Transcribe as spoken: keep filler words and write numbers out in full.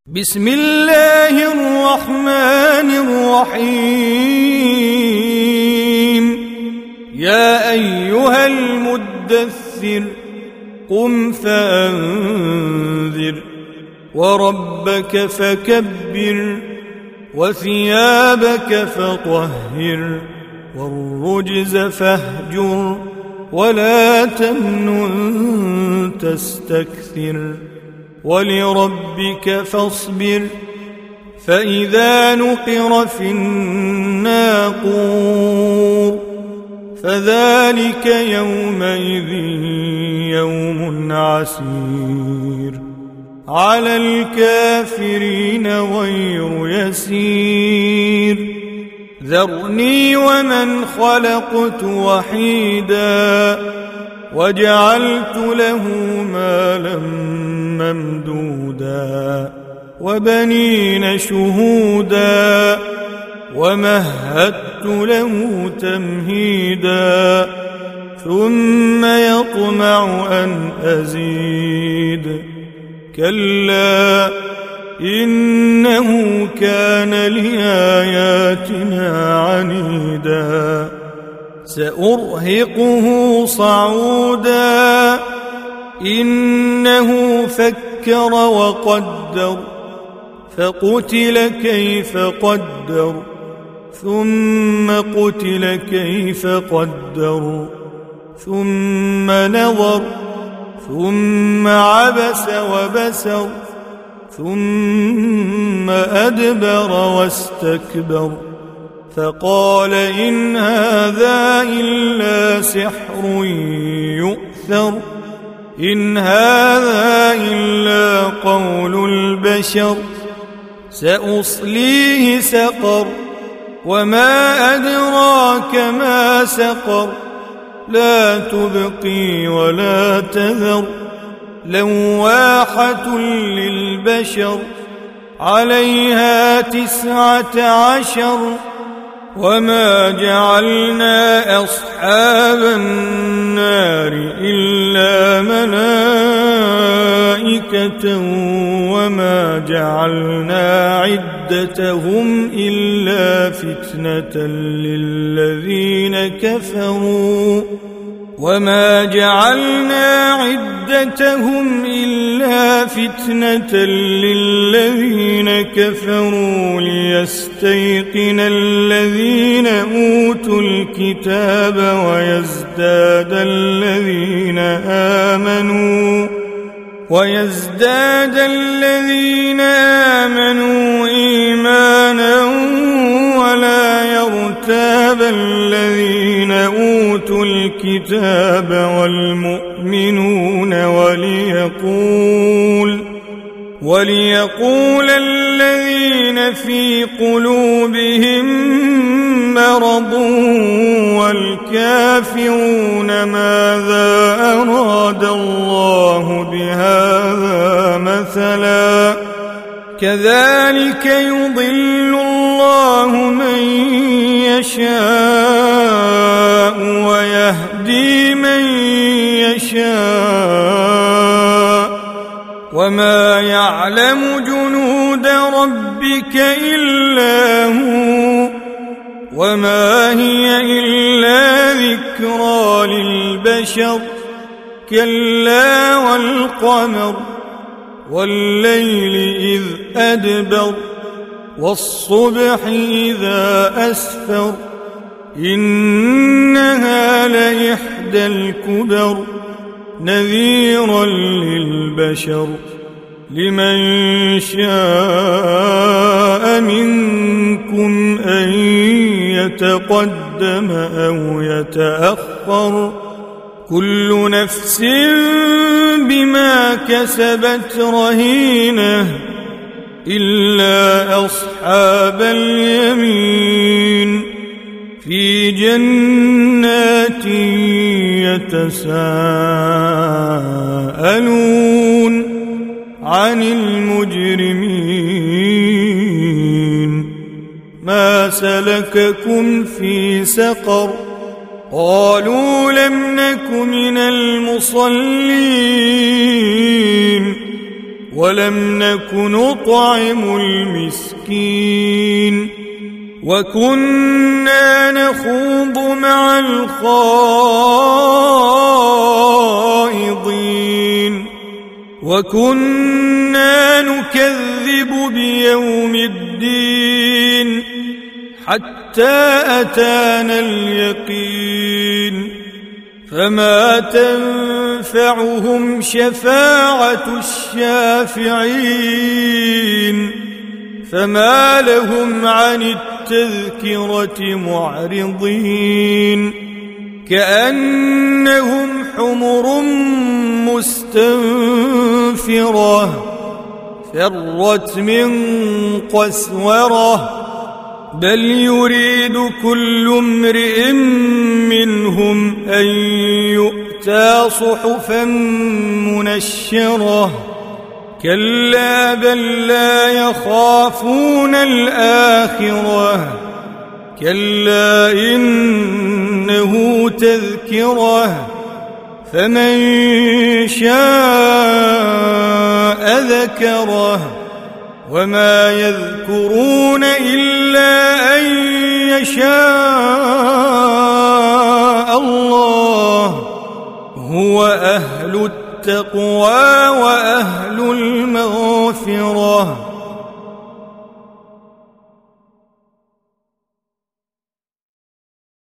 بسم الله الرحمن الرحيم. يا أيها المدثر قم فأنذر وربك فكبر وثيابك فطهر والرجز فاهجر ولا تمنن تستكثر ولربك فاصبر فإذا نقر في الناقور فذلك يومئذ يوم عسير على الكافرين غير يسير. ذرني ومن خلقت وحيدا وجعلت له مالا ممدودا وبنين شهودا ومهدت له تمهيدا ثم يطمع أن أزيد كلا إنه كان لآياتنا عنيدا سأرهقه صعودا إنه فكر وقدر فقتل كيف قدر ثم قتل كيف قدر ثم نظر ثم عبس وبسر ثم أدبر واستكبر فقال إن هذا إلا سحر يؤثر إن هذا إلا قول البشر سأصليه سقر وما أدراك ما سقر لا تبقي ولا تذر لواحة للبشر عليها تسعة عشر وما جعلنا أصحاب النار إلا ملائكة وما جعلنا عدتهم إلا فتنة للذين كفروا وما جعلنا عدتهم إلا فتنة للذين كفروا ليستيقن الذين أوتوا الكتاب ويزداد الذين آمنوا ويزداد الذين آمنوا إيمانا ولا يرتاب الذين أوتوا الكتاب والمؤمنون وليقول وليقول الذين في قلوبهم مرض والكافرون ماذا أراد الله بهذا مثلا كذلك يضل الله من يشاء ويهدي من يشاء وما يعلم جنود ربك إلا هو وما هي إلا ذكرى للبشر كلا والقمر والليل إذ أدبر والصبح إذا أسفر إنها لإحدى الكبر نذيرا للبشر لمن شاء منكم أن يتقدم أو يتأخر كل نفس بما كسبت رهينة إلا أصحاب اليمين في جنات يتساءلون عن المجرمين ما سلككم في سقر قالوا لم نك من المصلين ولم نك نطعم المسكين وكنا نخوض مع الخائضين وكنا نكذب بيوم الدين حتى أتانا اليقين فما تنفعهم شفاعة الشافعين فما لهم عن التذكرة معرضين كأنهم حمر مستنفرة فرت من قسورة بل يريد كل امرئ منهم أن يؤتى صحفا منشرة كلا بل لا يخافون الآخرة كلا إنه تذكرة فمن شاء ذكره وما يذكرون إلا أن يشاء الله هو أهل التقوى وأهل المغفرة